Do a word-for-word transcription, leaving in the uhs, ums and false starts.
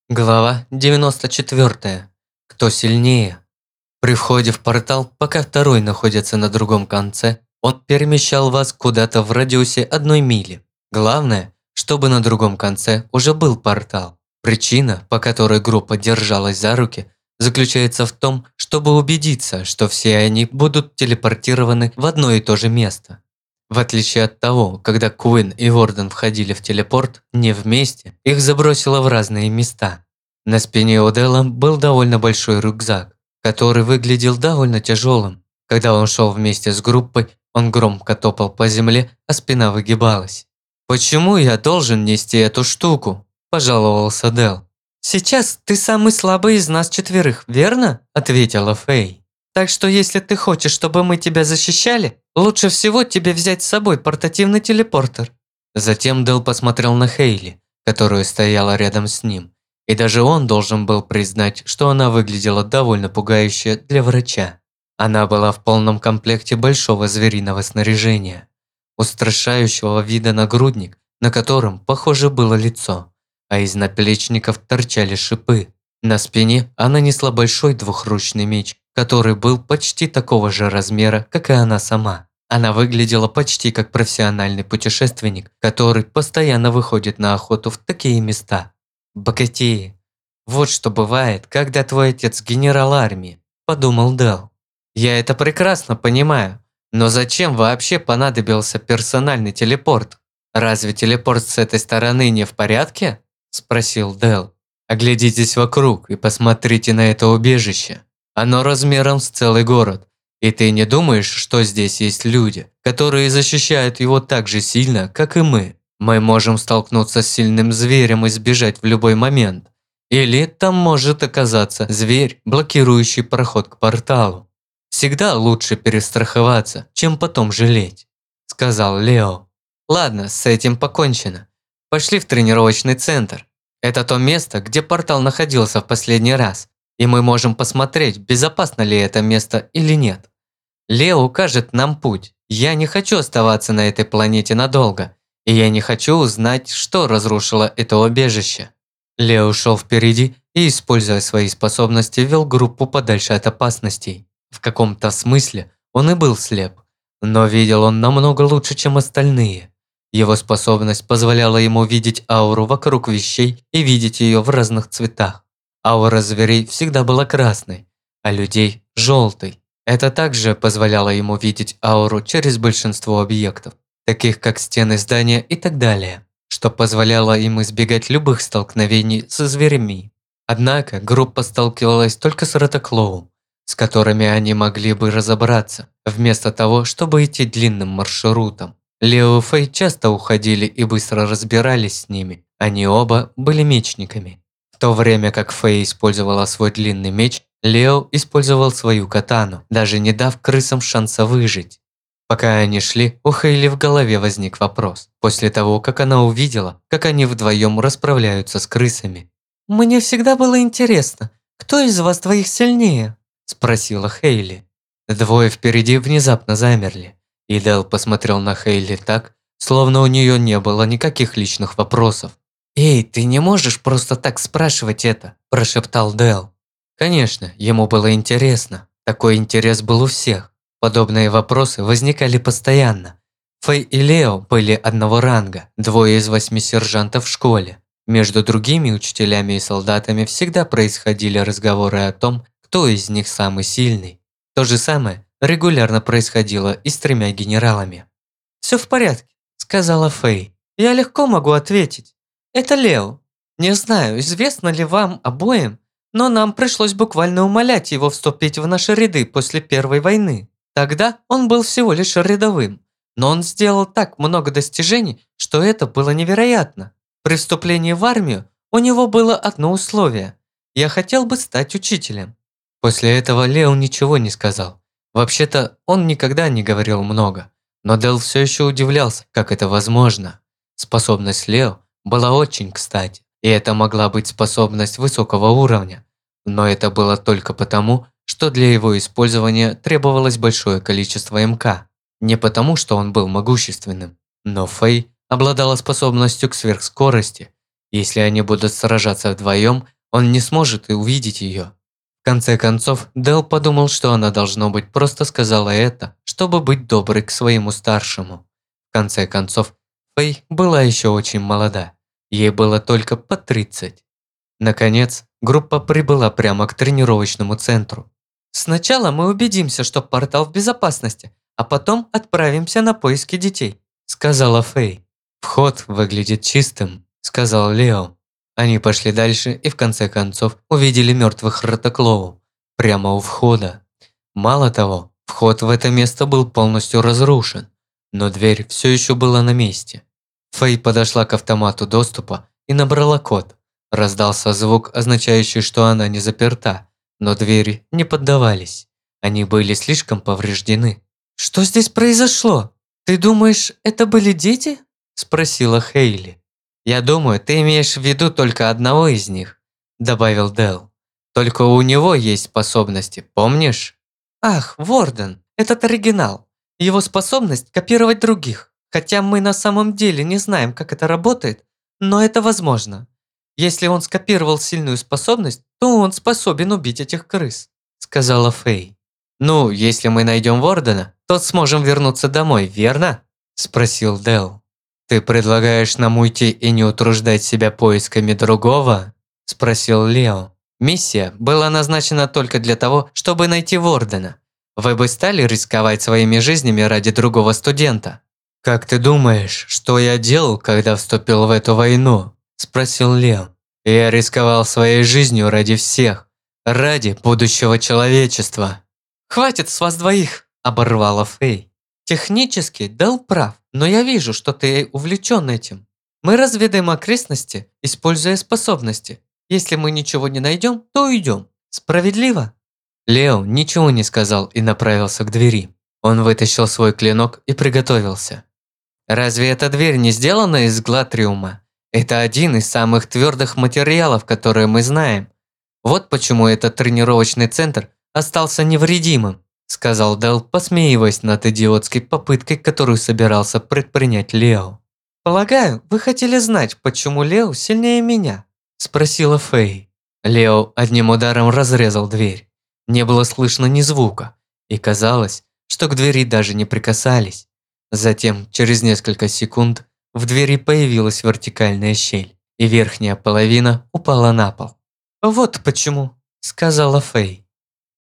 Глава девяносто четвёртая. Кто сильнее? При входе в портал, пока второй находится на другом конце, он перемещал вас куда-то в радиусе одной мили. Главное, чтобы на другом конце уже был портал. Причина, по которой группа держалась за руки, заключается в том, чтобы убедиться, что все они будут телепортированы в одно и то же место. В отличие от того, когда Куин и Ворден входили в телепорт не вместе, их забросило в разные места. На спине у Дела был довольно большой рюкзак, который выглядел довольно тяжелым. Когда он шел вместе с группой, он громко топал по земле, а спина выгибалась. «Почему я должен нести эту штуку?» – пожаловался Дел. «Сейчас ты самый слабый из нас четверых, верно?» – ответила Фэй. «Так что если ты хочешь, чтобы мы тебя защищали, лучше всего тебе взять с собой портативный телепортер». Затем Дел посмотрел на Хейли, которая стояла рядом с ним. И даже он должен был признать, что она выглядела довольно пугающе для врача. Она была в полном комплекте большого звериного снаряжения, устрашающего вида нагрудник, на котором, похоже, было лицо, а из наплечников торчали шипы. На спине она несла большой двухручный меч, который был почти такого же размера, как и она сама. Она выглядела почти как профессиональный путешественник, который постоянно выходит на охоту в такие места. «Богатеи. Вот что бывает, когда твой отец генерал армии», – подумал Дел. «Я это прекрасно понимаю, но зачем вообще понадобился персональный телепорт? Разве телепорт с этой стороны не в порядке?» – спросил Дел. «Оглядитесь вокруг и посмотрите на это убежище. Оно размером с целый город. И ты не думаешь, что здесь есть люди, которые защищают его так же сильно, как и мы? Мы можем столкнуться с сильным зверем и сбежать в любой момент. Или там может оказаться зверь, блокирующий проход к порталу. Всегда лучше перестраховаться, чем потом жалеть», – сказал Лео. «Ладно, с этим покончено. Пошли в тренировочный центр. Это то место, где портал находился в последний раз, и мы можем посмотреть, безопасно ли это место или нет. Лео укажет нам путь. Я не хочу оставаться на этой планете надолго. И я не хочу узнать, что разрушило это убежище». Лео шел впереди и, используя свои способности, вел группу подальше от опасностей. В каком-то смысле он и был слеп, но видел он намного лучше, чем остальные. Его способность позволяла ему видеть ауру вокруг вещей и видеть ее в разных цветах. Аура зверей всегда была красной, а людей – желтой. Это также позволяло ему видеть ауру через большинство объектов, таких как стены здания и так далее, что позволяло им избегать любых столкновений со зверями. Однако группа сталкивалась только с Ратоклоу, с которыми они могли бы разобраться, вместо того, чтобы идти длинным маршрутом. Лео и Фэй часто уходили и быстро разбирались с ними, они оба были мечниками. В то время как Фэй использовала свой длинный меч, Лео использовал свою катану, даже не дав крысам шанса выжить. Пока они шли, у Хейли в голове возник вопрос, после того, как она увидела, как они вдвоем расправляются с крысами. «Мне всегда было интересно, кто из вас двоих сильнее?» – спросила Хейли. Двое впереди внезапно замерли, и Дел посмотрел на Хейли так, словно у нее не было никаких личных вопросов. «Эй, ты не можешь просто так спрашивать это?» – прошептал Дел. Конечно, ему было интересно. Такой интерес был у всех. Подобные вопросы возникали постоянно. Фэй и Лео были одного ранга, двое из восьми сержантов в школе. Между другими учителями и солдатами всегда происходили разговоры о том, кто из них самый сильный. То же самое регулярно происходило и с тремя генералами. «Все в порядке», – сказала Фэй. «Я легко могу ответить. Это Лео. Не знаю, известно ли вам обоим, но нам пришлось буквально умолять его вступить в наши ряды после Первой войны. Тогда он был всего лишь рядовым, но он сделал так много достижений, что это было невероятно. При вступлении в армию у него было одно условие – я хотел бы стать учителем». После этого Лео ничего не сказал. Вообще-то он никогда не говорил много, но Дел все еще удивлялся, как это возможно. Способность Лео была очень кстати, и это могла быть способность высокого уровня. Но это было только потому, что для его использования требовалось большое количество МК. Не потому, что он был могущественным, но Фэй обладала способностью к сверхскорости. Если они будут сражаться вдвоем, Он не сможет и увидеть ее. В конце концов, Дэл подумал, что она, должно быть, просто сказала это, чтобы быть доброй к своему старшему. В конце концов, Фэй была еще очень молода. Ей было только по тридцать. Наконец, группа прибыла прямо к тренировочному центру. «Сначала мы убедимся, что портал в безопасности, а потом отправимся на поиски детей», – сказала Фэй. «Вход выглядит чистым», – сказал Лео. Они пошли дальше и в конце концов увидели мертвых Ратоклоу прямо у входа. Мало того, вход в это место был полностью разрушен, но дверь все еще была на месте. Фэй подошла к автомату доступа и набрала код. Раздался звук, означающий, что она не заперта, но двери не поддавались. Они были слишком повреждены. «Что здесь произошло? Ты думаешь, это были дети?» – спросила Хейли. «Я думаю, ты имеешь в виду только одного из них», – добавил Дэл. «Только у него есть способности, помнишь?» «Ах, Ворден, этот оригинал. Его способность копировать других. Хотя мы на самом деле не знаем, как это работает, но это возможно. Если он скопировал сильную способность, то он способен убить этих крыс», – сказала Фэй. «Ну, если мы найдем Вордена, то сможем вернуться домой, верно?» – спросил Дэл. «Ты предлагаешь нам уйти и не утруждать себя поисками другого?» – спросил Лео. «Миссия была назначена только для того, чтобы найти Вордена. Вы бы стали рисковать своими жизнями ради другого студента?» «Как ты думаешь, что я делал, когда вступил в эту войну?» – спросил Лео. «Я рисковал своей жизнью ради всех, ради будущего человечества». «Хватит с вас двоих!» – оборвала Фэй. «Технически Дэл прав, но я вижу, что ты увлечен этим. Мы разведаем окрестности, используя способности. Если мы ничего не найдем, то уйдем. Справедливо?» Лео ничего не сказал и направился к двери. Он вытащил свой клинок и приготовился. «Разве эта дверь не сделана из глатриума? Это один из самых твердых материалов, которые мы знаем. Вот почему этот тренировочный центр остался невредимым», – сказал Дэл, посмеиваясь над идиотской попыткой, которую собирался предпринять Лео. «Полагаю, вы хотели знать, почему Лео сильнее меня?» – спросила Фэй. Лео одним ударом разрезал дверь. Не было слышно ни звука, и казалось, что к двери даже не прикасались. Затем, через несколько секунд, в двери появилась вертикальная щель, и верхняя половина упала на пол. «Вот почему», – сказала Фэй.